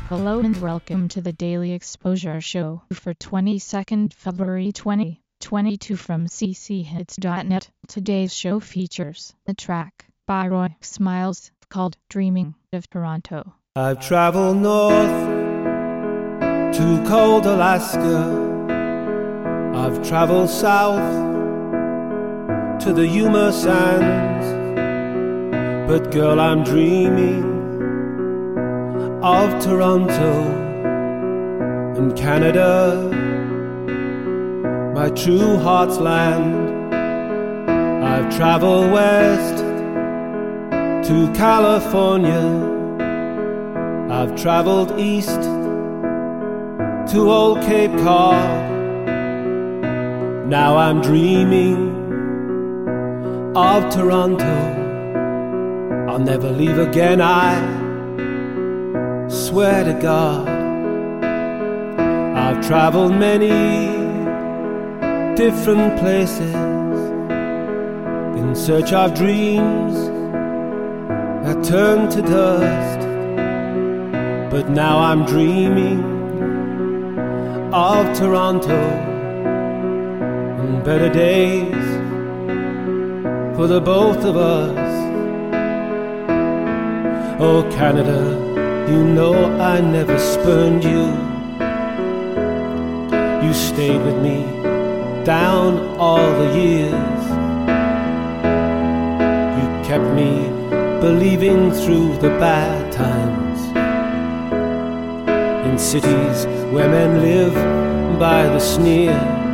Hello and welcome to the Daily Exposure Show for 22nd February 2022 from cchits.net. Today's show features a track by Roy Smiles called Dreaming of Toronto. I've traveled north to cold Alaska. I've traveled south to the Yuma Sands. But girl, I'm dreaming of Toronto and Canada, my true heart's land. I've traveled west to California. I've traveled east to old Cape Cod. Now I'm dreaming of Toronto. I'll never leave again, I swear to God. I've traveled many different places in search of dreams that turn to dust. But now I'm dreaming of Toronto and better days for the both of us. Oh Canada, you know I never spurned you. You stayed with me down all the years. You kept me believing through the bad times. In cities where men live by the sneer,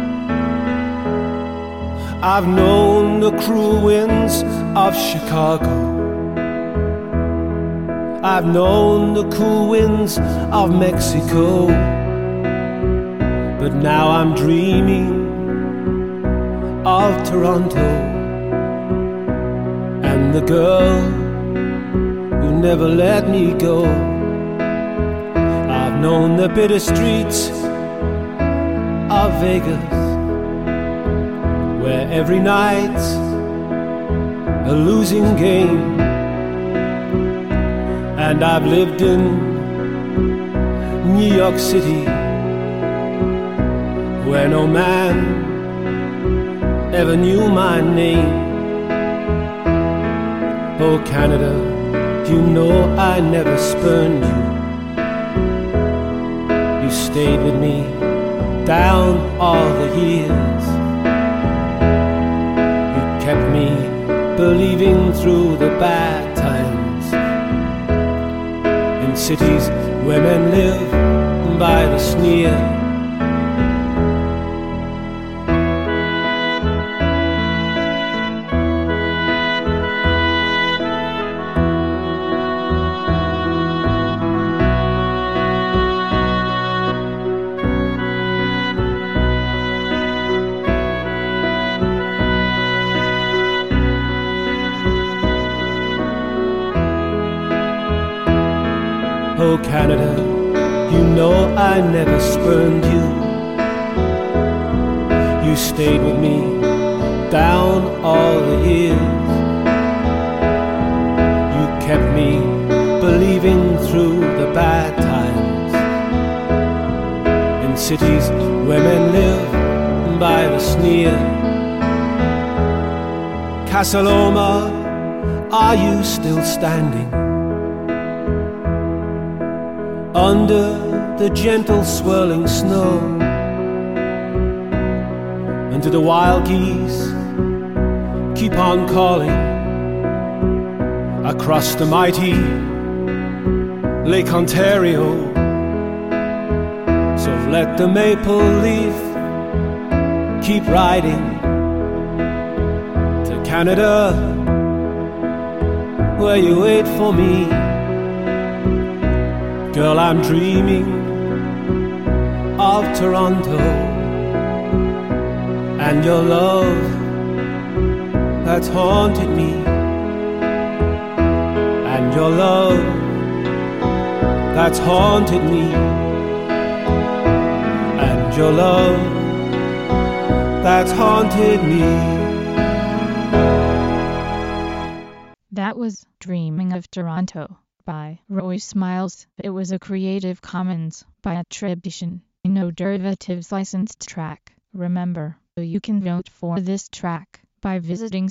I've known the cruel winds of Chicago. I've known the cool winds of Mexico. But now I'm dreaming of Toronto and the girl who never let me go. I've known the bitter streets of Vegas, where every night's a losing game. And I've lived in New York City, where no man ever knew my name. Oh Canada, you know I never spurned you. You stayed with me down all the years. You kept me believing through the bad times. In cities where men live by the sneer, oh Canada, you know I never spurned you. You stayed with me down all the years. You kept me believing through the bad times. In cities where men live by the sneer. Casa Loma, are you still standing under the gentle swirling snow? And do the wild geese keep on calling across the mighty Lake Ontario? So let the maple leaf keep riding to Canada, where you wait for me. Girl, I'm dreaming of Toronto and your love that's haunted me, and your love that's haunted me, and your love that's haunted me. That was Dreaming of Toronto by Roy Smiles. It was a Creative Commons by attribution, no derivatives licensed track. Remember, you can vote for this track by visiting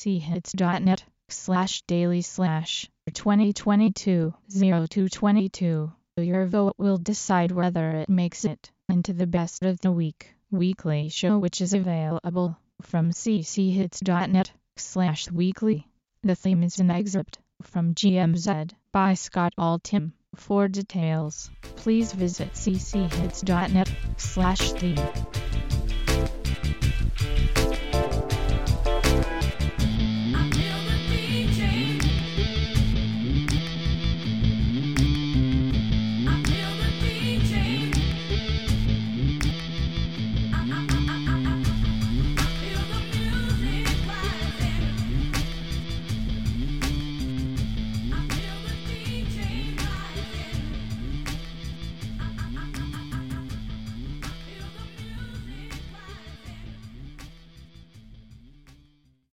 cchits.net/daily/2022-0222. Your vote will decide whether it makes it into the Best of the Week weekly show, which is available from cchits.net/weekly. The theme is an excerpt from GMZ by Scott Altham. For details, please visit cchits.net/theme.